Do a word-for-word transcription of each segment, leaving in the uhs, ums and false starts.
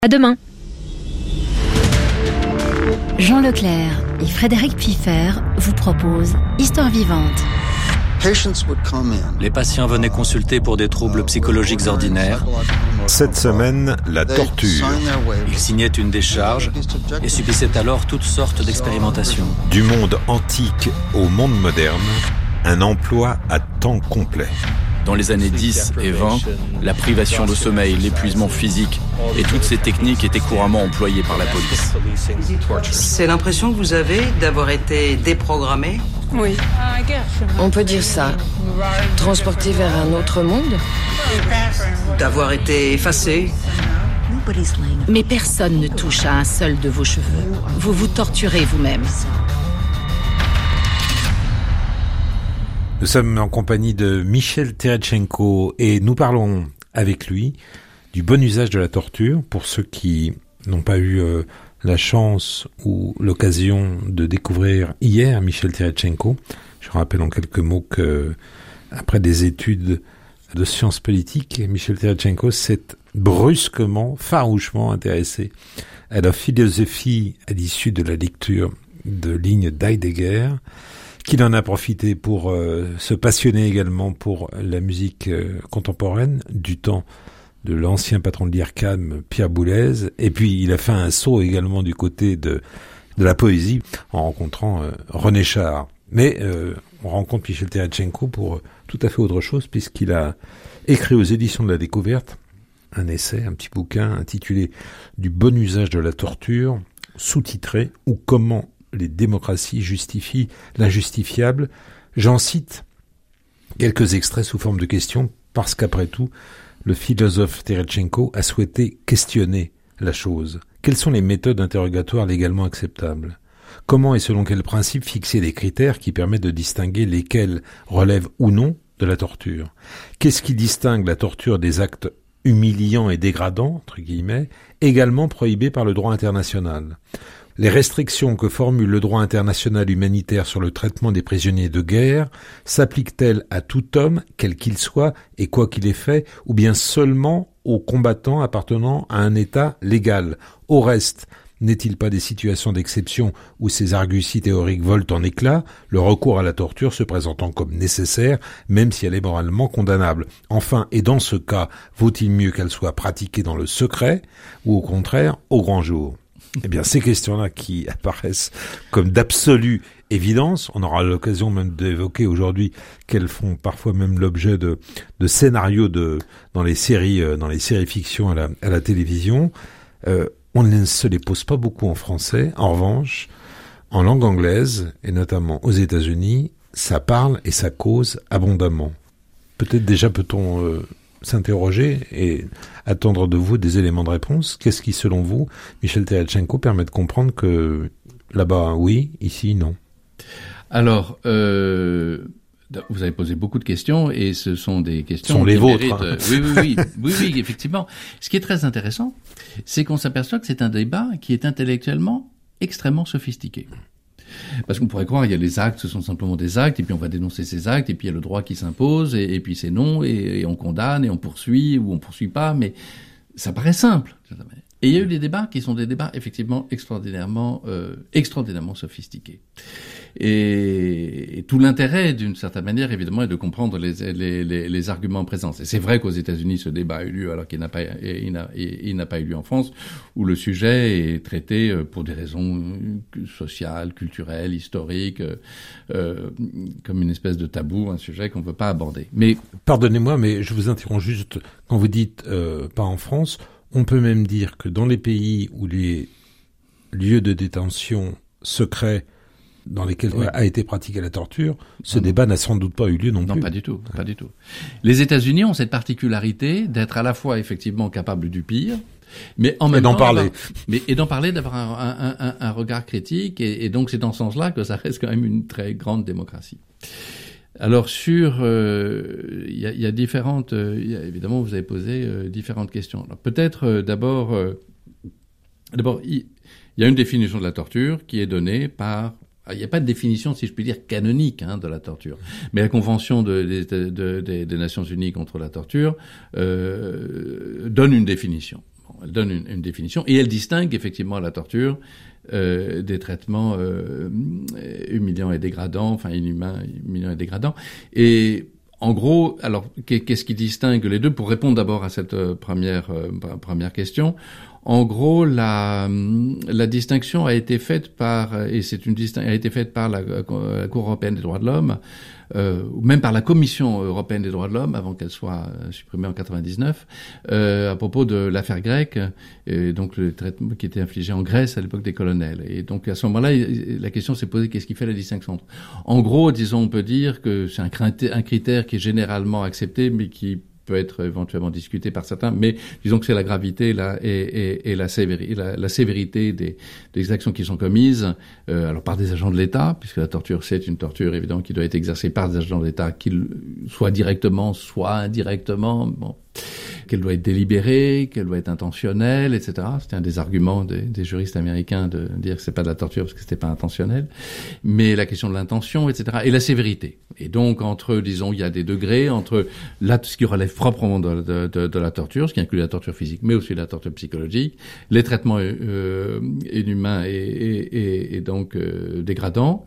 À demain. Jean Leclerc et Frédéric Piffer vous proposent Histoire vivante. Les patients venaient consulter pour des troubles psychologiques ordinaires. Cette semaine, la torture. Ils signaient une décharge et subissaient alors toutes sortes d'expérimentations. Du monde antique au monde moderne, un emploi à temps complet. Dans les années dix et vingt, la privation de sommeil, l'épuisement physique et toutes ces techniques étaient couramment employées par la police. C'est l'impression que vous avez d'avoir été déprogrammé ? Oui. On peut dire ça. Transporté vers un autre monde ? D'avoir été effacé ? Mais personne ne touche à un seul de vos cheveux. Vous vous torturez vous-même. Nous sommes en compagnie de Michel Teretchenko et nous parlons avec lui du bon usage de la torture. Pour ceux qui n'ont pas eu euh, la chance ou l'occasion de découvrir hier Michel Teretchenko, je rappelle en quelques mots que après des études de sciences politiques, Michel Teretchenko s'est brusquement, farouchement intéressé à la philosophie à l'issue de la lecture de lignes d'Heidegger, qu'il en a profité pour euh, se passionner également pour la musique euh, contemporaine du temps de l'ancien patron de l'I R C A M, Pierre Boulez, et puis il a fait un saut également du côté de de la poésie en rencontrant euh, René Char. Mais euh, on rencontre Michel Teretchenko pour euh, tout à fait autre chose, puisqu'il a écrit aux éditions de la Découverte un essai, un petit bouquin intitulé « Du bon usage de la torture », sous-titré « Ou comment les démocraties justifient l'injustifiable ». J'en cite quelques extraits sous forme de questions, parce qu'après tout, le philosophe Teretchenko a souhaité questionner la chose. Quelles sont les méthodes interrogatoires légalement acceptables ? Comment et selon quels principes fixer des critères qui permettent de distinguer lesquels relèvent ou non de la torture ? Qu'est-ce qui distingue la torture des actes humiliants et dégradants, entre guillemets, également prohibés par le droit international ? Les restrictions que formule le droit international humanitaire sur le traitement des prisonniers de guerre s'appliquent-elles à tout homme, quel qu'il soit et quoi qu'il ait fait, ou bien seulement aux combattants appartenant à un État légal ? Au reste, n'est-il pas des situations d'exception où ces arguties théoriques volent en éclats, le recours à la torture se présentant comme nécessaire, même si elle est moralement condamnable ? Enfin, et dans ce cas, vaut-il mieux qu'elle soit pratiquée dans le secret, ou au contraire, au grand jour ? Eh bien, ces questions-là qui apparaissent comme d'absolue évidence, on aura l'occasion même d'évoquer aujourd'hui qu'elles font parfois même l'objet de, de scénarios de, dans les séries, dans les séries fiction à la, à la télévision. Euh, on ne se les pose pas beaucoup en français. En revanche, en langue anglaise, et notamment aux États-Unis, ça parle et ça cause abondamment. Peut-être déjà peut-on euh, s'interroger et attendre de vous des éléments de réponse. Qu'est-ce qui, selon vous, Michel Teretchenko, permet de comprendre que là-bas, oui, ici, non ? Alors, euh, vous avez posé beaucoup de questions et ce sont des questions ce sont les qui vôtres, méritent... hein. Oui, oui, oui, oui, oui, effectivement. Ce qui est très intéressant, c'est qu'on s'aperçoit que c'est un débat qui est intellectuellement extrêmement sophistiqué. Parce qu'on pourrait croire, il y a les actes, ce sont simplement des actes, et puis on va dénoncer ces actes, et puis il y a le droit qui s'impose, et, et puis c'est non, et, et on condamne, et on poursuit, ou on poursuit pas, mais ça paraît simple. Et il y a eu des débats qui sont des débats effectivement extraordinairement, euh, extraordinairement sophistiqués. Et, et tout l'intérêt, d'une certaine manière, évidemment, est de comprendre les, les, les, les arguments présents. Et c'est vrai qu'aux États-Unis, ce débat a eu lieu, alors qu'il n'a pas, il n'a, il n'a pas eu lieu en France, où le sujet est traité pour des raisons sociales, culturelles, historiques, euh, comme une espèce de tabou, un sujet qu'on ne veut pas aborder. Mais pardonnez-moi, mais je vous interromps juste quand vous dites euh, pas en France. On peut même dire que dans les pays où les lieux de détention secrets dans lesquels oui. a été pratiquée la torture, ce non, débat non. n'a sans doute pas eu lieu non, non plus. Non, pas du tout, pas du tout. Les États-Unis ont cette particularité d'être à la fois effectivement capables du pire, mais en même et d'en temps, parler. Avoir, mais et d'en parler, d'avoir un, un, un, un regard critique, et, et donc c'est dans ce sens-là que ça reste quand même une très grande démocratie. Alors sur, il euh, y, a, y a différentes, euh, y a, évidemment vous avez posé euh, différentes questions. Alors peut-être euh, d'abord, euh, d'abord il y, y a une définition de la torture qui est donnée par, il n'y a pas de définition, si je puis dire, canonique hein, de la torture, mais la Convention de, de, de, de, des Nations Unies contre la torture euh, donne une définition. Elle donne une, une définition et elle distingue effectivement la torture euh, des traitements euh, humiliants et dégradants, enfin inhumains, humiliants et dégradants. Et en gros, alors qu'est-ce qui distingue les deux? Pour répondre d'abord à cette première euh, première question, en gros, la la distinction a été faite par et c'est une distinction a été faite par la, la Cour européenne des droits de l'homme, euh, ou même par la Commission européenne des droits de l'homme avant qu'elle soit supprimée en quatre-vingt-dix-neuf, euh, à propos de l'affaire grecque, et donc le traitement qui était infligé en Grèce à l'époque des colonels. Et donc à ce moment-là, la question s'est posée, qu'est-ce qui fait la distinction? En gros, disons, on peut dire que c'est un critère, un critère qui est généralement accepté, mais qui peut être éventuellement discuté par certains, mais disons que c'est la gravité la, et, et, et la, sévéri, la, la sévérité des, des actions qui sont commises, euh, alors par des agents de l'État, puisque la torture c'est une torture évidemment qui doit être exercée par des agents de l'État, qu'ils soit directement, soit indirectement, bon, qu'elle doit être délibérée, qu'elle doit être intentionnelle, et cetera. C'était un des arguments des, des juristes américains de dire que c'est pas de la torture parce que c'était pas intentionnel, mais la question de l'intention, et cetera. Et la sévérité. Et donc entre, disons, il y a des degrés entre là ce qui relève proprement de, de, de, de la torture, ce qui inclut la torture physique, mais aussi la torture psychologique, les traitements euh, inhumains et, et, et, et donc euh, dégradants,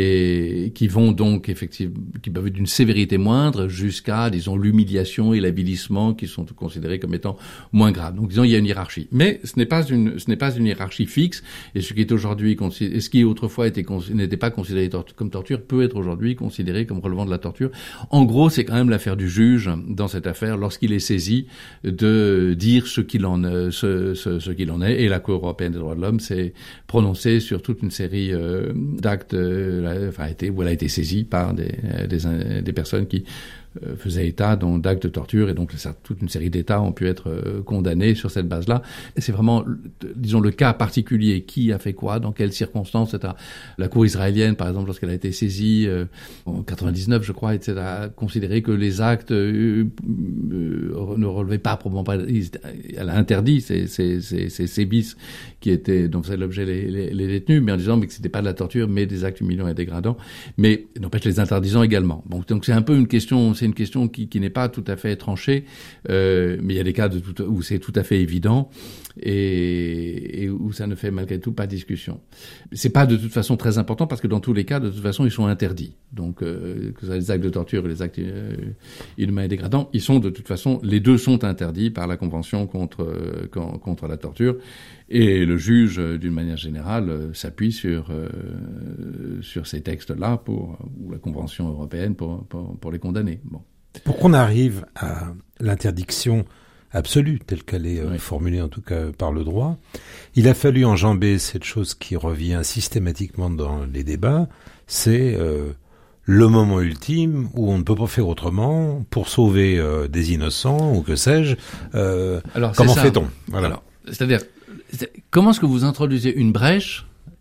et qui vont donc effectivement, qui peuvent être d'une sévérité moindre jusqu'à, disons, l'humiliation et l'avilissement, qui sont considérés comme étant moins graves. Donc, disons, il y a une hiérarchie. Mais ce n'est pas une, ce n'est pas une hiérarchie fixe, et ce qui est aujourd'hui, et ce qui autrefois était, n'était pas considéré tor- comme torture, peut être aujourd'hui considéré comme relevant de la torture. En gros, c'est quand même l'affaire du juge, dans cette affaire, lorsqu'il est saisi, de dire ce qu'il en, ce, ce, ce qu'il en est, et la Cour européenne des droits de l'homme s'est prononcée sur toute une série euh, d'actes, euh, enfin, été, où elle a été saisie par des, des, des personnes qui faisait état donc d'actes de torture, et donc ça, toute une série d'États ont pu être euh, condamnés sur cette base-là. Et c'est vraiment, disons, le cas particulier, qui a fait quoi, dans quelles circonstances, et cetera. La Cour israélienne, par exemple, lorsqu'elle a été saisie euh, en quatre-vingt-dix-neuf, je crois, et cetera, a considéré que les actes euh, euh, ne relevaient pas probablement pas. Elle a interdit ces ces ces, ces sévices qui étaient donc c'est l'objet les, les, les détenus, mais en disant mais que c'était pas de la torture, mais des actes humiliants et dégradants, mais n'empêche les interdisant également. Bon, donc c'est un peu une question. C'est une question qui, qui n'est pas tout à fait tranchée, euh, mais il y a des cas de tout, où c'est tout à fait évident et, et où ça ne fait malgré tout pas discussion. C'est pas de toute façon très important parce que dans tous les cas, de toute façon, ils sont interdits. Donc, euh, que ce soit les actes de torture et les actes euh, inhumains et dégradants, ils sont de toute façon, les deux sont interdits par la Convention contre euh, contre la torture. Et le juge, d'une manière générale, euh, s'appuie sur euh, sur ces textes-là pour ou la Convention européenne pour pour, pour les condamner. Bon. Pour qu'on arrive à l'interdiction absolue, telle qu'elle est euh, oui. formulée en tout cas par le droit, il a fallu enjamber cette chose qui revient systématiquement dans les débats, c'est euh, le moment ultime où on ne peut pas faire autrement pour sauver euh, des innocents ou que sais-je. Euh, Alors, comment c'est fait-on? Voilà. Alors, c'est-à-dire, c'est, comment est-ce que vous introduisez une brèche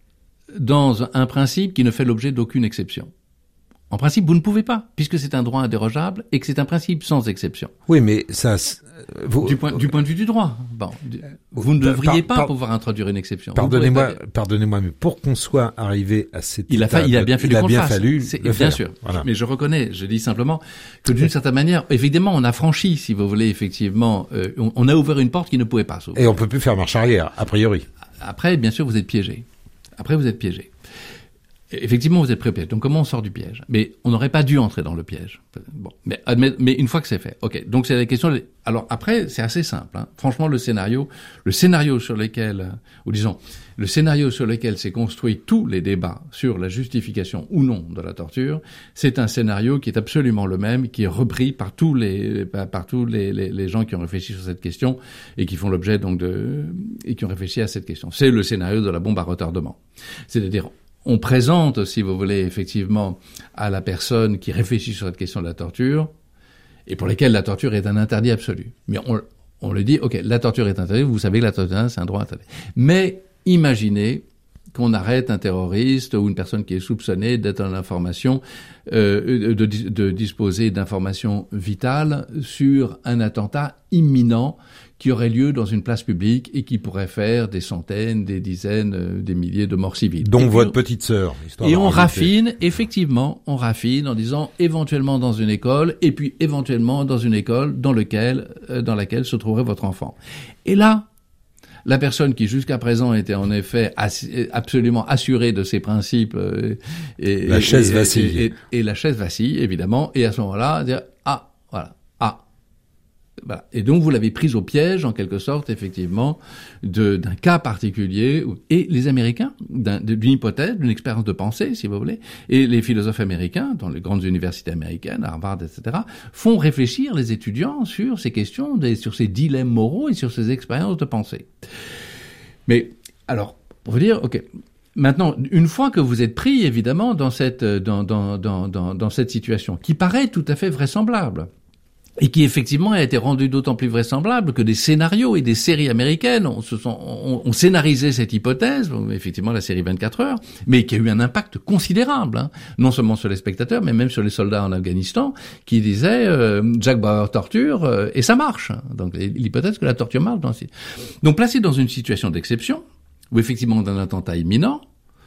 dans un principe qui ne fait l'objet d'aucune exception? En principe, vous ne pouvez pas, puisque c'est un droit indérogeable et que c'est un principe sans exception. Oui, mais ça... Vous, du, point, du point de vue du droit, bon, vous ne devriez par, pas par, pouvoir introduire une exception. Pardonnez-moi, pas... pardonnez-moi, mais pour qu'on soit arrivé à cette il a, fa- il a bien fallu il a qu'on bien le fasse. fallu c'est, le bien faire. sûr. Voilà. Mais je reconnais, je dis simplement que d'une certaine manière, évidemment, on a franchi, si vous voulez, effectivement, euh, on, on a ouvert une porte qui ne pouvait pas s'ouvrir. Et on peut plus faire marche arrière, a priori. Après, bien sûr, vous êtes piégé. Après, vous êtes piégé. Effectivement, vous êtes pris au piège. Donc, comment on sort du piège? Mais on n'aurait pas dû entrer dans le piège. Bon, mais, mais, mais une fois que c'est fait, ok. Donc, c'est la question. De... Alors après, c'est assez simple. Hein. Franchement, le scénario, le scénario sur lequel, ou disons, le scénario sur lequel s'est construit tous les débats sur la justification ou non de la torture, c'est un scénario qui est absolument le même, qui est repris par tous les, par tous les, les, les gens qui ont réfléchi sur cette question et qui font l'objet donc de, et qui ont réfléchi à cette question. C'est le scénario de la bombe à retardement. C'est-à-dire, on présente, si vous voulez, effectivement, à la personne qui réfléchit sur cette question de la torture, et pour laquelle la torture est un interdit absolu. Mais on, on lui dit, ok, la torture est interdite, vous savez que la torture, c'est un droit interdit. Mais imaginez qu'on arrête un terroriste ou une personne qui est soupçonnée d'être en information, euh, de, de disposer d'informations vitales sur un attentat imminent qui aurait lieu dans une place publique et qui pourrait faire des centaines, des dizaines, euh, des milliers de morts civiles. Dont votre petite sœur. Et on raffine, effectivement, on raffine en disant éventuellement dans une école et puis éventuellement dans une école dans lequel, euh, dans laquelle se trouverait votre enfant. Et là, La personne qui jusqu'à présent était en effet ass- absolument assurée de ses principes euh, et la et, chaise et, vacille et, et, et la chaise vacille évidemment, et à ce moment-là dire ah voilà ah voilà. Et donc vous l'avez prise au piège en quelque sorte effectivement de, d'un cas particulier où, et les Américains d'un, d'une hypothèse, d'une expérience de pensée si vous voulez, et les philosophes américains dans les grandes universités américaines, Harvard, et cetera, font réfléchir les étudiants sur ces questions, des, sur ces dilemmes moraux et sur ces expériences de pensée. Mais alors pour vous dire ok. Maintenant, une fois que vous êtes pris évidemment dans cette dans dans dans dans, dans cette situation qui paraît tout à fait vraisemblable. Et qui effectivement a été rendu d'autant plus vraisemblable que des scénarios et des séries américaines ont, se sont, ont, ont scénarisé cette hypothèse, effectivement la série vingt-quatre heures, mais qui a eu un impact considérable, hein, non seulement sur les spectateurs, mais même sur les soldats en Afghanistan, qui disaient euh, Jack Bauer torture euh, et ça marche. Donc l'hypothèse que la torture marche. Dans... Donc placé dans une situation d'exception, où effectivement d'un attentat imminent,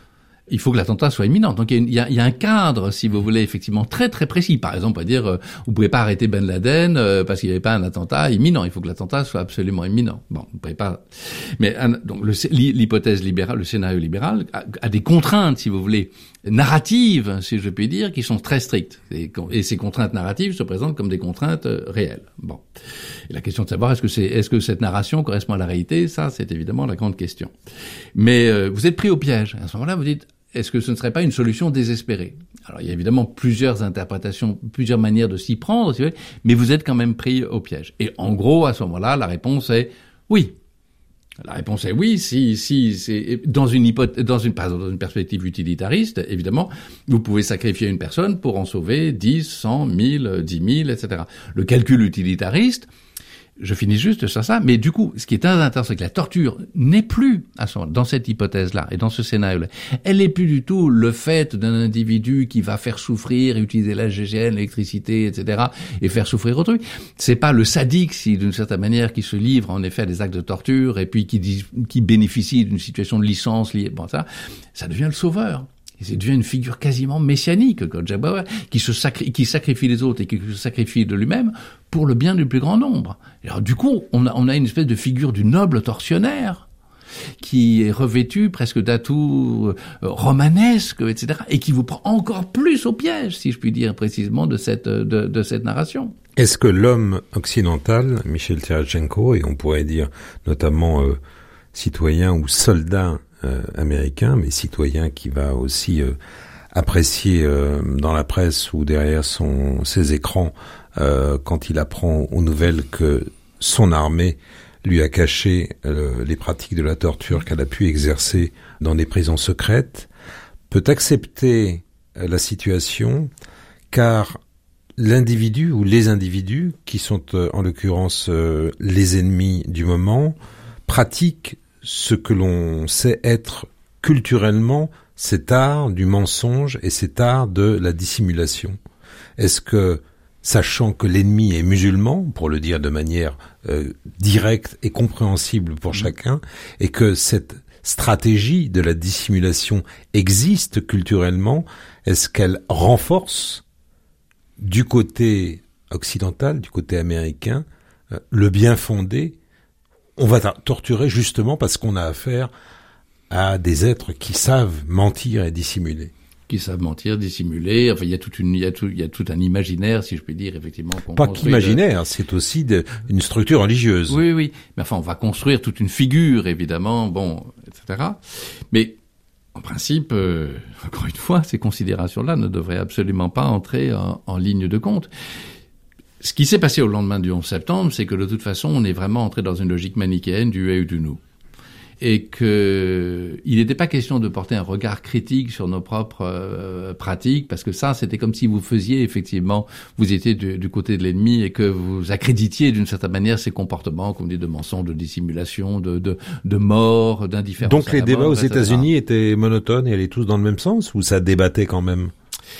il faut que l'attentat soit imminent. Donc il y a, il y a un cadre, si vous voulez, effectivement très très précis. Par exemple, on va dire, euh, vous pouvez pas arrêter Ben Laden euh, parce qu'il n'y avait pas un attentat imminent. Il faut que l'attentat soit absolument imminent. Bon, vous pouvez pas. Mais un, donc le, l'hypothèse libérale, le scénario libéral a, a des contraintes, si vous voulez, narratives, si je puis dire, qui sont très strictes. Et, et ces contraintes narratives se présentent comme des contraintes euh, réelles. Bon. Et la question de savoir est-ce que c'est, est-ce que cette narration correspond à la réalité, ça, c'est évidemment la grande question. Mais euh, vous êtes pris au piège. À ce moment-là, vous dites est-ce que ce ne serait pas une solution désespérée? Alors, il y a évidemment plusieurs interprétations, plusieurs manières de s'y prendre, si vous voulez, mais vous êtes quand même pris au piège. Et en gros, à ce moment-là, la réponse est oui. La réponse est oui, si, si, c'est, dans une hypothèse, dans une, par exemple, dans une perspective utilitariste, évidemment, vous pouvez sacrifier une personne pour en sauver dix, cent, mille, dix mille, et cetera. Le calcul utilitariste, je finis juste sur ça, mais du coup, ce qui est très intéressant, c'est que la torture n'est plus, à ce moment, dans cette hypothèse-là, et dans ce scénario-là, elle n'est plus du tout le fait d'un individu qui va faire souffrir, utiliser la G G N, l'électricité, et cetera, et faire souffrir autrui. C'est pas le sadique, si, d'une certaine manière, qui se livre, en effet, à des actes de torture, et puis qui, dit, qui bénéficie d'une situation de licence liée, bon, ça, ça devient le sauveur. Et ça devient une figure quasiment messianique, comme Jack Bauer, qui se sacri- qui sacrifie les autres et qui se sacrifie de lui-même pour le bien du plus grand nombre. Et alors, du coup, on a, on a une espèce de figure du noble tortionnaire qui est revêtu presque d'atouts euh, romanesques, et cetera, et qui vous prend encore plus au piège, si je puis dire précisément, de cette, de, de cette narration. Est-ce que l'homme occidental, Michel Terrachenko, et on pourrait dire notamment euh, citoyen ou soldat Euh, américain, mais citoyen qui va aussi euh, apprécier euh, dans la presse ou derrière son ses écrans euh, quand il apprend aux nouvelles que son armée lui a caché euh, les pratiques de la torture qu'elle a pu exercer dans des prisons secrètes, peut accepter euh, la situation car l'individu ou les individus qui sont euh, en l'occurrence euh, les ennemis du moment pratiquent ce que l'on sait être culturellement cet art du mensonge et cet art de la dissimulation. Est-ce que, sachant que l'ennemi est musulman, pour le dire de manière euh, directe et compréhensible pour mmh. chacun, et que cette stratégie de la dissimulation existe culturellement, est-ce qu'elle renforce du côté occidental, du côté américain, euh, le bien fondé? On va torturer justement parce qu'on a affaire à des êtres qui savent mentir et dissimuler. Qui savent mentir, dissimuler. Enfin, il y a toute une, il y a tout, il y a tout un imaginaire, si je puis dire, effectivement. Qu'on Pas qu'imaginaire, de... c'est aussi de, une structure religieuse. Oui, oui. Mais enfin, on va construire toute une figure, évidemment, bon, et cetera. Mais en principe, euh, encore une fois, ces considérations-là ne devraient absolument pas entrer en, en ligne de compte. Ce qui s'est passé au lendemain du onze septembre, c'est que de toute façon, on est vraiment entré dans une logique manichéenne du eux ou du nous. Et que il n'était pas question de porter un regard critique sur nos propres euh, pratiques, parce que ça, c'était comme si vous faisiez effectivement, vous étiez du, du côté de l'ennemi et que vous accréditiez d'une certaine manière ces comportements, comme dit, de mensonges, de dissimulation, de, de, de mort, d'indifférence. Donc les débats mort, aux et cetera. États-Unis étaient monotones et allaient tous dans le même sens, ou ça débattait quand même?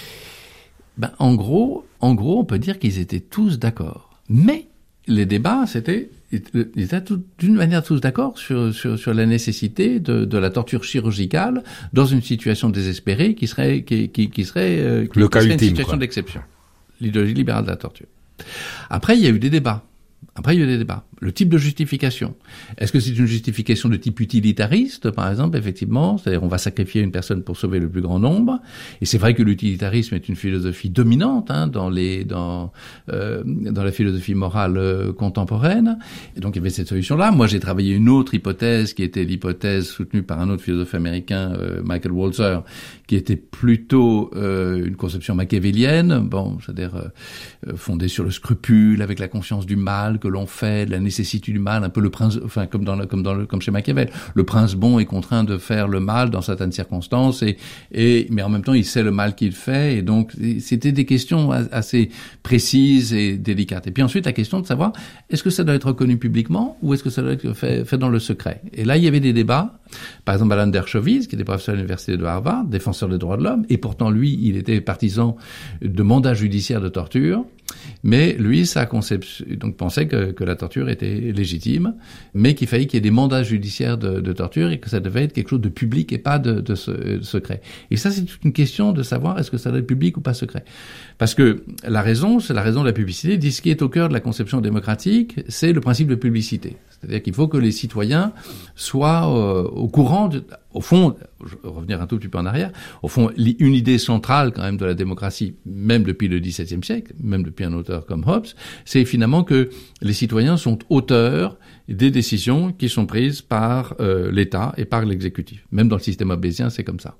Ben, en gros, en gros, on peut dire qu'ils étaient tous d'accord. Mais les débats, c'était, ils étaient tout, d'une manière tous d'accord sur, sur, sur la nécessité de, de la torture chirurgicale dans une situation désespérée qui serait, qui, qui, qui serait, qui, Le qui serait ultime, une situation quoi. d'exception. L'idéologie libérale de la torture. Après, il y a eu des débats. Après, il y a des débats. Le type de justification. Est-ce que c'est une justification de type utilitariste, par exemple, effectivement? C'est-à-dire, on va sacrifier une personne pour sauver le plus grand nombre. Et c'est vrai que l'utilitarisme est une philosophie dominante, hein, dans les, dans, euh, dans la philosophie morale euh, contemporaine. Et donc, il y avait cette solution-là. Moi, j'ai travaillé une autre hypothèse, qui était l'hypothèse soutenue par un autre philosophe américain, euh, Michael Walzer, qui était plutôt euh, une conception machiavélienne, bon, c'est-à-dire euh, fondée sur le scrupule, avec la conscience du mal que l'on fait, de la nécessité du mal, un peu le prince, enfin comme dans le, comme dans le, comme chez Machiavel, le prince bon est contraint de faire le mal dans certaines circonstances, et, et mais en même temps il sait le mal qu'il fait, et donc c'était des questions assez précises et délicates. Et puis ensuite la question de savoir est-ce que ça doit être reconnu publiquement ou est-ce que ça doit être fait, fait dans le secret. Et là il y avait des débats. Par exemple, Alan Dershowitz, qui était professeur à l'université de Harvard, défenseur des droits de l'homme, et pourtant lui, il était partisan de mandats judiciaires de torture. Mais lui, sa conception, donc pensait que, que la torture était légitime, mais qu'il fallait qu'il y ait des mandats judiciaires de, de torture et que ça devait être quelque chose de public et pas de, de, de secret. Et ça, c'est toute une question de savoir est-ce que ça doit être public ou pas secret. Parce que la raison, c'est la raison de la publicité. Dit ce qui est au cœur de la conception démocratique, c'est le principe de publicité. C'est-à-dire qu'il faut que les citoyens soient euh, au courant, de, au fond, je vais revenir un tout petit peu en arrière, au fond, une idée centrale quand même de la démocratie, même depuis le dix-septième siècle, même depuis un auteur comme Hobbes, c'est finalement que les citoyens sont auteurs des décisions qui sont prises par euh, l'État et par l'exécutif. Même dans le système hobbésien, c'est comme ça,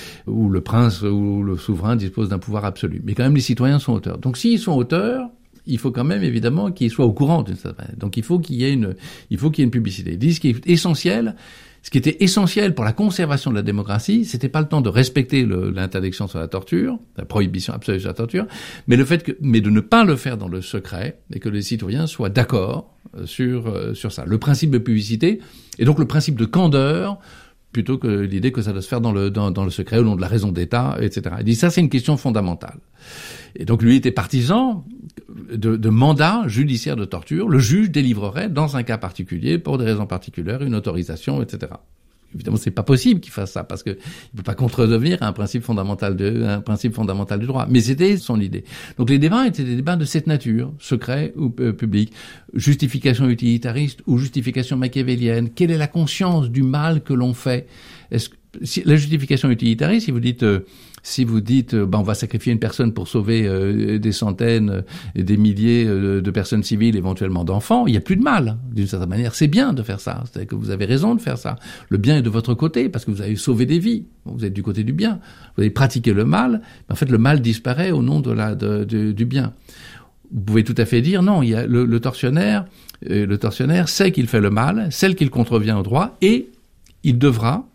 où le prince ou le souverain dispose d'un pouvoir absolu. Mais quand même, les citoyens sont auteurs. Donc s'ils sont auteurs, il faut quand même évidemment qu'ils soient au courant d'une certaine manière. Donc il faut qu'il y ait une, il faut qu'il y ait une publicité. Ils disent ce qui est essentiel, ce qui était essentiel pour la conservation de la démocratie, c'était pas le temps de respecter le, l'interdiction sur la torture, la prohibition absolue sur la torture, mais le fait que, mais de ne pas le faire dans le secret et que les citoyens soient d'accord sur euh, sur ça. Le principe de publicité et donc le principe de candeur, plutôt que l'idée que ça doit se faire dans le dans, dans le secret au nom de la raison d'État, et cetera. Il dit ça, c'est une question fondamentale. Et donc lui était partisan de, de mandat judiciaire de torture. Le juge délivrerait dans un cas particulier, pour des raisons particulières, une autorisation, et cetera. Évidemment, c'est pas possible qu'il fasse ça parce que il peut pas contrevenir à un principe fondamental de, un principe fondamental du droit. Mais c'était son idée. Donc les débats étaient des débats de cette nature, secret ou euh, public, justification utilitariste ou justification machiavélienne. Quelle est la conscience du mal que l'on fait? Est-ce que si, la justification utilitariste, si vous dites, euh, si vous dites, euh, ben on va sacrifier une personne pour sauver euh, des centaines, euh, des milliers euh, de personnes civiles, éventuellement d'enfants, il n'y a plus de mal. D'une certaine manière, c'est bien de faire ça. C'est-à-dire que vous avez raison de faire ça. Le bien est de votre côté parce que vous avez sauvé des vies. Vous êtes du côté du bien. Vous avez pratiqué le mal. Mais en fait, le mal disparaît au nom de la de, de, du bien. Vous pouvez tout à fait dire non. Il y a le, le tortionnaire. Euh, le tortionnaire sait qu'il fait le mal, sait qu'il contrevient au droit, et il devra,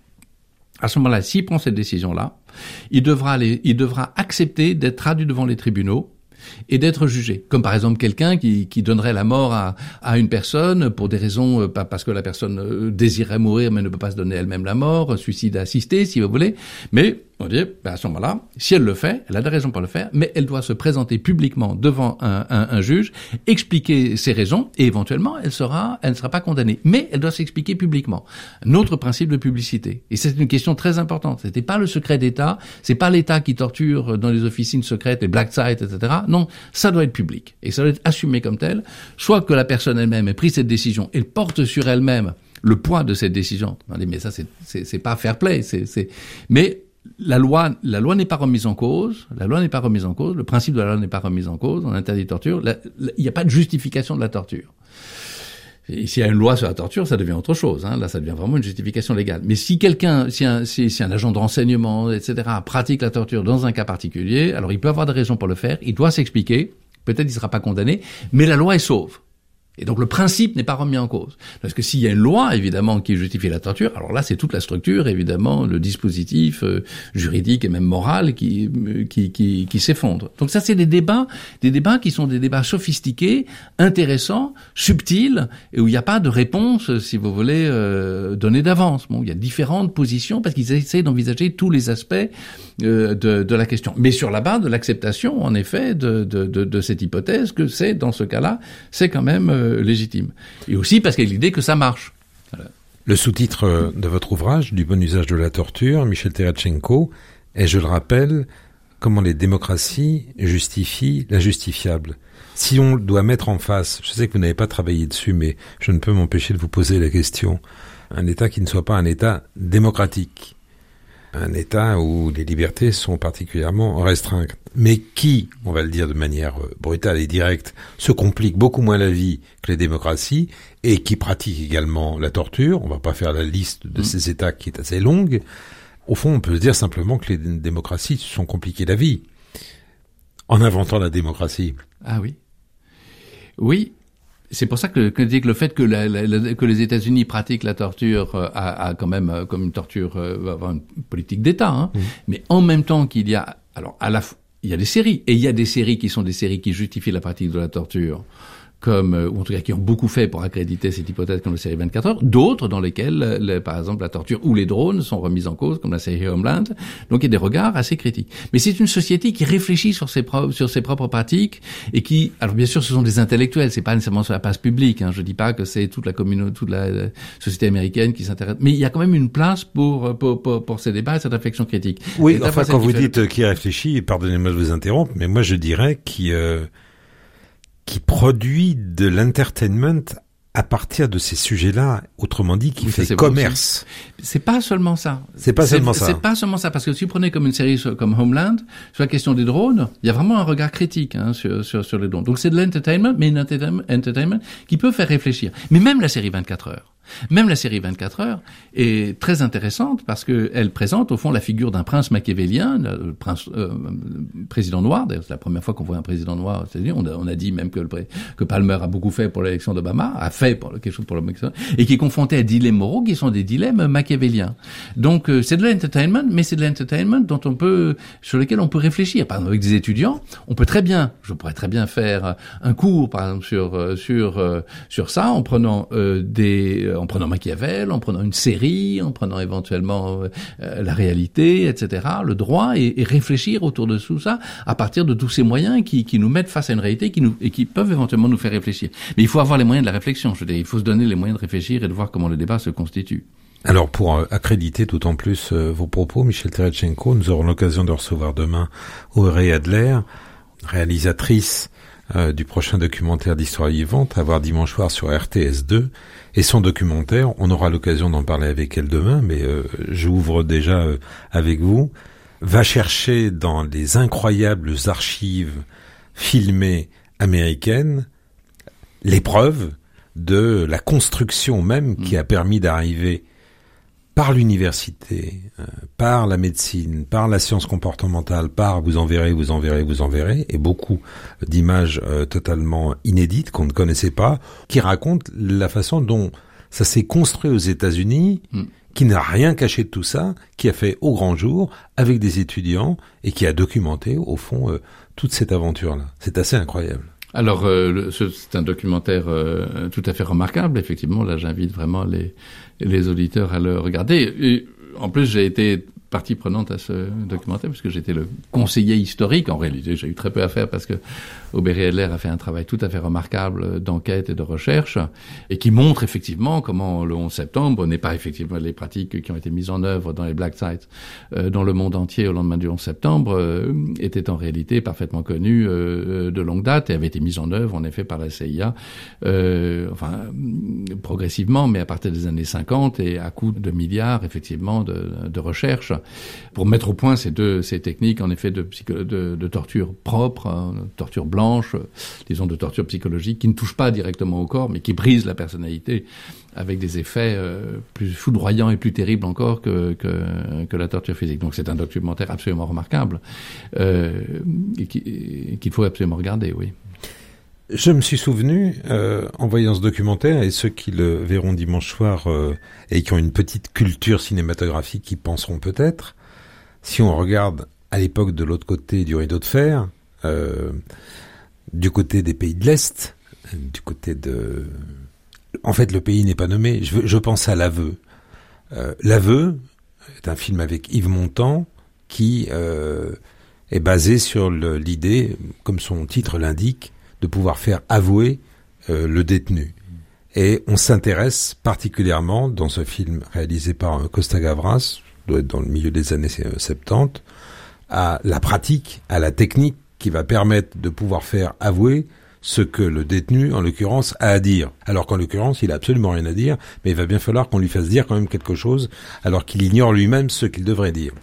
à ce moment-là, s'il prend cette décision-là, il devra aller, il devra accepter d'être traduit devant les tribunaux et d'être jugé. Comme par exemple quelqu'un qui, qui donnerait la mort à, à une personne pour des raisons, pas parce que la personne désirait mourir mais ne peut pas se donner elle-même la mort, suicide assisté si vous voulez, mais on dit, ben à ce moment-là, si elle le fait, elle a des raisons pour le faire, mais elle doit se présenter publiquement devant un, un, un juge, expliquer ses raisons, et éventuellement, elle sera, elle ne sera pas condamnée. Mais elle doit s'expliquer publiquement. Un autre principe de publicité. Et c'est une question très importante. C'était pas le secret d'État, c'est pas l'État qui torture dans les officines secrètes, les black sites, et cetera. Non, ça doit être public. Et ça doit être assumé comme tel. Soit que la personne elle-même ait pris cette décision, elle porte sur elle-même le poids de cette décision. On dit, mais ça, c'est, c'est, c'est pas fair play, c'est, c'est, mais, La loi, la loi n'est pas remise en cause. La loi n'est pas remise en cause. Le principe de la loi n'est pas remis en cause. On interdit la torture. Il n'y a pas de justification de la torture. Et s'il y a une loi sur la torture, ça devient autre chose. Hein. Là, ça devient vraiment une justification légale. Mais si quelqu'un, si un, si, si un agent de renseignement, et cetera, pratique la torture dans un cas particulier, alors il peut avoir des raisons pour le faire. Il doit s'expliquer. Peut-être il ne sera pas condamné, mais la loi est sauve. Et donc le principe n'est pas remis en cause. Parce que s'il y a une loi, évidemment, qui justifie la torture, alors là, c'est toute la structure, évidemment, le dispositif euh, juridique et même moral qui, qui, qui, qui s'effondre. Donc ça, c'est des débats, des débats qui sont des débats sophistiqués, intéressants, subtils, et où il n'y a pas de réponse, si vous voulez, euh, donnée d'avance. Bon, il y a différentes positions parce qu'ils essaient d'envisager tous les aspects euh, de, de la question. Mais sur la base de l'acceptation, en effet, de, de, de, de cette hypothèse que c'est, dans ce cas-là, c'est quand même euh, légitime. Et aussi parce qu'il y a l'idée que ça marche. Voilà. Le sous-titre de votre ouvrage, Du bon usage de la torture, Michel Terrachenko, est, je le rappelle, comment les démocraties justifient l'injustifiable. Si on doit mettre en face, je sais que vous n'avez pas travaillé dessus, mais je ne peux m'empêcher de vous poser la question, un État qui ne soit pas un État démocratique, un État où les libertés sont particulièrement restreintes, mais qui, on va le dire de manière brutale et directe, se complique beaucoup moins la vie que les démocraties et qui pratique également la torture. On va pas faire la liste de mmh. ces États qui est assez longue. Au fond, on peut se dire simplement que les démocraties se sont compliquées la vie en inventant la démocratie. Ah oui. Oui. C'est pour ça que, que, que le fait que, la, la, que les États-Unis pratiquent la torture euh, a, a quand même euh, comme une torture euh, avoir une politique d'État, hein. Mmh. Mais en même temps qu'il y a, alors à la, il y a des séries et il y a des séries qui sont des séries qui justifient la pratique de la torture, comme ou en tout cas qui ont beaucoup fait pour accréditer cette hypothèse comme la série vingt-quatre heures, d'autres dans lesquelles, le, par exemple, la torture ou les drones sont remis en cause, comme la série Homeland. Donc il y a des regards assez critiques. Mais c'est une société qui réfléchit sur ses propres, sur ses propres pratiques et qui, alors bien sûr, ce sont des intellectuels, c'est pas nécessairement sur la place publique. Hein. Je dis pas que c'est toute la communauté, toute la, la société américaine qui s'intéresse, mais il y a quand même une place pour pour pour, pour ces débats et cette réflexion critique. Oui, et enfin quand vous dites le... qui réfléchit, pardonnez-moi de vous interrompre, mais moi je dirais qui euh... qui produit de l'entertainment à partir de ces sujets-là, autrement dit, qui oui, fait commerce. C'est pas seulement ça. C'est pas c'est, seulement ça. C'est pas seulement ça, parce que si vous prenez comme une série comme Homeland, sur la question des drones, il y a vraiment un regard critique hein, sur, sur, sur les drones. Donc c'est de l'entertainment, mais un entertainment, entertainment qui peut faire réfléchir. Mais même la série vingt-quatre heures, même la série vingt-quatre heures est très intéressante parce que elle présente au fond la figure d'un prince machiavélien, le prince euh, président noir. D'ailleurs, c'est la première fois qu'on voit un président noir. C'est-à-dire, on a, on a dit même que, le, que Palmer a beaucoup fait pour l'élection d'Obama, a fait pour quelque chose pour le Mexique, et qui est confronté à des dilemmes moraux qui sont des dilemmes machiavéliens. Donc euh, c'est de l'entertainment, mais c'est de l'entertainment dont on peut, sur lequel on peut réfléchir. Par exemple, avec des étudiants, on peut très bien, je pourrais très bien faire un cours, par exemple, sur sur sur ça, en prenant euh, des en prenant Machiavel, en prenant une série, en prenant éventuellement euh, la réalité, et cetera, le droit, et, et réfléchir autour de tout ça à partir de tous ces moyens qui, qui nous mettent face à une réalité qui nous, et qui peuvent éventuellement nous faire réfléchir. Mais il faut avoir les moyens de la réflexion. Je veux dire, il faut se donner les moyens de réfléchir et de voir comment le débat se constitue. Alors, pour euh, accréditer d'autant plus euh, vos propos, Michel Teretchenko, nous aurons l'occasion de recevoir demain Auré Adler, réalisatrice euh, du prochain documentaire d'Histoire vivante, à voir dimanche soir sur R T S deux. Et son documentaire, on aura l'occasion d'en parler avec elle demain, mais euh, j'ouvre déjà euh, avec vous, va chercher dans les incroyables archives filmées américaines les preuves de la construction même qui a permis d'arriver par l'université, euh, par la médecine, par la science comportementale, par vous en verrez, vous en verrez, vous en verrez, et beaucoup d'images euh, totalement inédites qu'on ne connaissait pas, qui racontent la façon dont ça s'est construit aux États-Unis, mm. qui n'a rien caché de tout ça, qui a fait au grand jour avec des étudiants et qui a documenté au fond euh, toute cette aventure-là. C'est assez incroyable. Alors, euh, c'est un documentaire euh, tout à fait remarquable. Effectivement, là, j'invite vraiment les, les auditeurs à le regarder. Et, en plus, j'ai été partie prenante à ce documentaire puisque j'étais le conseiller historique. En réalité, j'ai eu très peu à faire parce que Aubert Adler a fait un travail tout à fait remarquable d'enquête et de recherche et qui montre effectivement comment le onze septembre n'est pas effectivement les pratiques qui ont été mises en œuvre dans les black sites euh, dans le monde entier au lendemain du onze septembre euh, étaient en réalité parfaitement connues euh, de longue date et avaient été mises en œuvre en effet par la C I A euh, enfin progressivement mais à partir des années cinquante et à coût de milliards effectivement de, de recherche pour mettre au point ces deux ces techniques en effet de, psycho, de, de torture propre, hein, torture blanche, disons de torture psychologique qui ne touche pas directement au corps mais qui brise la personnalité avec des effets euh, plus foudroyants et plus terribles encore que, que, que la torture physique. Donc c'est un documentaire absolument remarquable euh, et, qui, et qu'il faut absolument regarder, oui. Je me suis souvenu, euh, en voyant ce documentaire, et ceux qui le verront dimanche soir euh, et qui ont une petite culture cinématographique qui penseront peut-être, si on regarde à l'époque de l'autre côté du rideau de fer, euh, du côté des pays de l'Est, du côté de... En fait, le pays n'est pas nommé, je, je pense à L'Aveu. Euh, L'Aveu est un film avec Yves Montand qui euh, est basé sur le, l'idée, comme son titre l'indique, de pouvoir faire avouer euh, le détenu. Et on s'intéresse particulièrement, dans ce film réalisé par Costa Gavras, doit être dans le milieu des années soixante-dix, à la pratique, à la technique qui va permettre de pouvoir faire avouer ce que le détenu, en l'occurrence, a à dire. Alors qu'en l'occurrence, il a absolument rien à dire, mais il va bien falloir qu'on lui fasse dire quand même quelque chose, alors qu'il ignore lui-même ce qu'il devrait dire.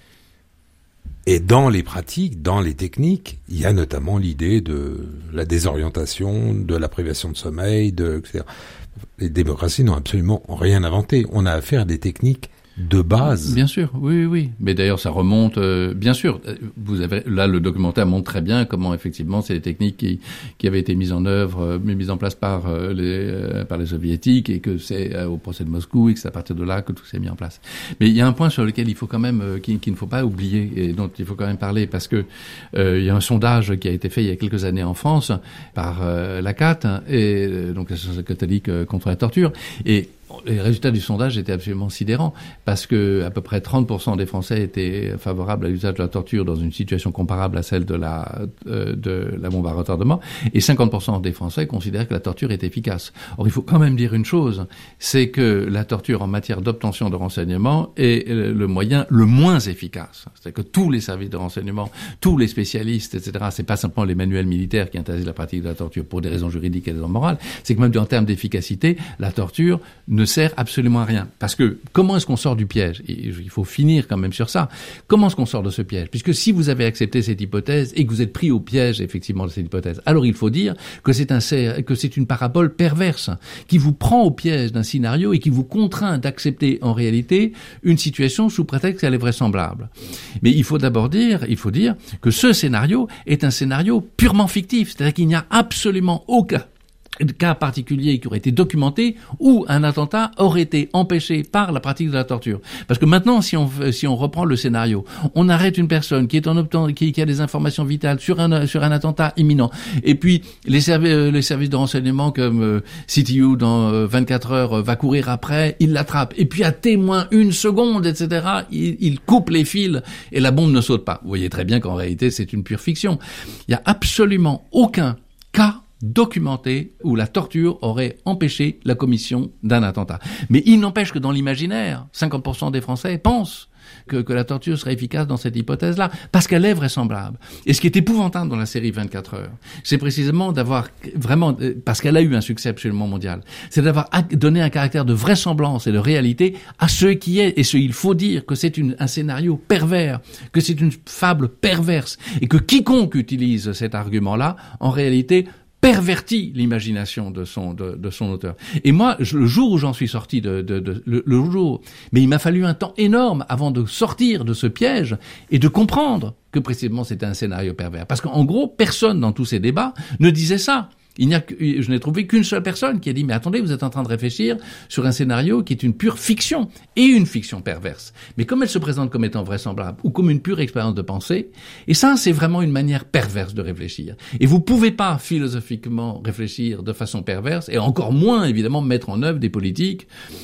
Et dans les pratiques, dans les techniques, il y a notamment l'idée de la désorientation, de la privation de sommeil, de, et cetera. Les démocraties n'ont absolument rien inventé. On a affaire à des techniques de base. Bien sûr, oui, oui. Mais d'ailleurs, ça remonte, euh, bien sûr. Vous avez, là, le documentaire montre très bien comment, effectivement, c'est des techniques qui, qui avaient été mises en œuvre, euh, mises en place par, euh, les, euh, par les soviétiques, et que c'est euh, au procès de Moscou, et que c'est à partir de là que tout s'est mis en place. Mais il y a un point sur lequel il faut quand même, euh, qu'il, qu'il ne faut pas oublier, et dont il faut quand même parler, parce que, euh, il y a un sondage qui a été fait il y a quelques années en France, par, euh, l'A C A T, et, euh, donc l'Association catholique euh, contre la torture, et les résultats du sondage étaient absolument sidérants, parce que à peu près trente pour cent des Français étaient favorables à l'usage de la torture dans une situation comparable à celle de la euh, de la bombe à retardement, et cinquante pour cent des Français considèrent que la torture est efficace. Or, il faut quand même dire une chose, c'est que la torture en matière d'obtention de renseignements est le moyen le moins efficace. C'est-à-dire que tous les services de renseignement, tous les spécialistes, et cetera, c'est pas simplement les manuels militaires qui interdisent la pratique de la torture pour des raisons juridiques et des raisons morales, c'est que même en termes d'efficacité, la torture ne sert absolument à rien. Parce que, comment est-ce qu'on sort du piège? Et il faut finir quand même sur ça. Comment est-ce qu'on sort de ce piège? Puisque si vous avez accepté cette hypothèse et que vous êtes pris au piège, effectivement, de cette hypothèse, alors il faut dire que c'est un, que c'est une parabole perverse qui vous prend au piège d'un scénario et qui vous contraint d'accepter en réalité une situation sous prétexte qu'elle est vraisemblable. Mais il faut d'abord dire, il faut dire que ce scénario est un scénario purement fictif. C'est-à-dire qu'il n'y a absolument aucun de cas particuliers qui auraient été documentés où un attentat aurait été empêché par la pratique de la torture. Parce que maintenant, si on si on reprend le scénario, on arrête une personne qui est en obtenant, qui, qui a des informations vitales sur un sur un attentat imminent, et puis les services les services de renseignement comme euh, C T U dans euh, vingt-quatre heures euh, va courir après, il l'attrape, et puis à témoin une seconde, et cetera. Il, il coupe les fils et la bombe ne saute pas. Vous voyez très bien qu'en réalité, c'est une pure fiction. Il y a absolument aucun cas documenté où la torture aurait empêché la commission d'un attentat. Mais il n'empêche que dans l'imaginaire, cinquante pour cent des Français pensent que, que la torture serait efficace dans cette hypothèse-là, parce qu'elle est vraisemblable. Et ce qui est épouvantable dans la série vingt-quatre heures, c'est précisément d'avoir vraiment, parce qu'elle a eu un succès absolument mondial, c'est d'avoir donné un caractère de vraisemblance et de réalité à ce qui est, et ce, il faut dire que c'est une, un scénario pervers, que c'est une fable perverse, et que quiconque utilise cet argument-là, en réalité, pervertit l'imagination de son de, de son auteur. Et moi, je, le jour où j'en suis sorti de, de, de le, le jour, mais il m'a fallu un temps énorme avant de sortir de ce piège et de comprendre que précisément c'était un scénario pervers. Parce qu'en gros, personne dans tous ces débats ne disait ça. Il n'y a que, je n'ai trouvé qu'une seule personne qui a dit « Mais attendez, vous êtes en train de réfléchir sur un scénario qui est une pure fiction, et une fiction perverse. Mais comme elle se présente comme étant vraisemblable, ou comme une pure expérience de pensée, et ça, c'est vraiment une manière perverse de réfléchir. Et vous pouvez pas, philosophiquement, réfléchir de façon perverse, et encore moins, évidemment, mettre en œuvre des politiques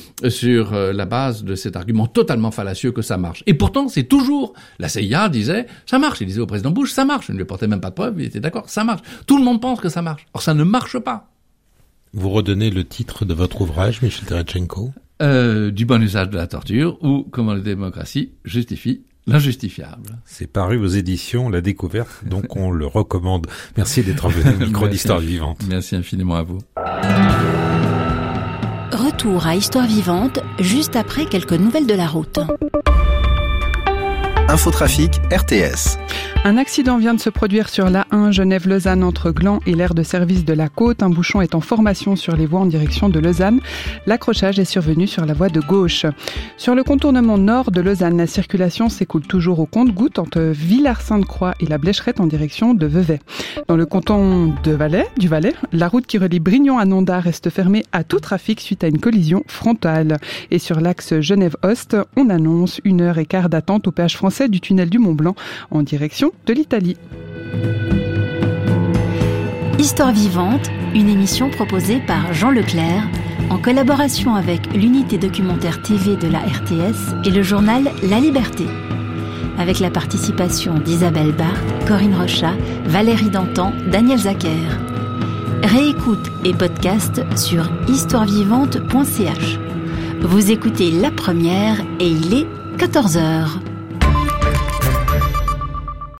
sur la base de cet argument totalement fallacieux que ça marche. Et pourtant, c'est toujours, la C I A disait « Ça marche », il disait au président Bush « Ça marche », il ne lui portait même pas de preuve, il était d'accord, ça marche. Tout le monde pense que ça marche. Or, ça ne marche pas. Vous redonnez le titre de votre ouvrage, Michel Terestchenko? euh, Du bon usage de la torture, ou comment la démocratie justifie l'injustifiable. C'est paru aux éditions La Découverte, donc on le recommande. Merci d'être venu au micro d'Histoire Vivante. Merci infiniment à vous. Retour à Histoire Vivante, juste après quelques nouvelles de la route. Infotrafic R T S. Un accident vient de se produire sur l'A un Genève-Lausanne entre Gland et l'aire de service de la Côte. Un bouchon est en formation sur les voies en direction de Lausanne. L'accrochage est survenu sur la voie de gauche. Sur le contournement nord de Lausanne, la circulation s'écoule toujours au compte-gouttes entre Villars-Sainte-Croix et la Blécherette en direction de Vevey. Dans le canton de Valais, du Valais, la route qui relie Brignon à Nonda reste fermée à tout trafic suite à une collision frontale. Et sur l'axe Genève-Ost, on annonce une heure et quart d'attente au péage français du tunnel du Mont-Blanc en direction de l'Italie. Histoire vivante, une émission proposée par Jean Leclerc en collaboration avec l'unité documentaire T V de la R T S et le journal La Liberté. Avec la participation d'Isabelle Barthes, Corinne Rochat, Valérie Dantan, Daniel Zacher. Réécoute et podcast sur histoire vivante point c h. Vous écoutez La Première et il est quatorze heures.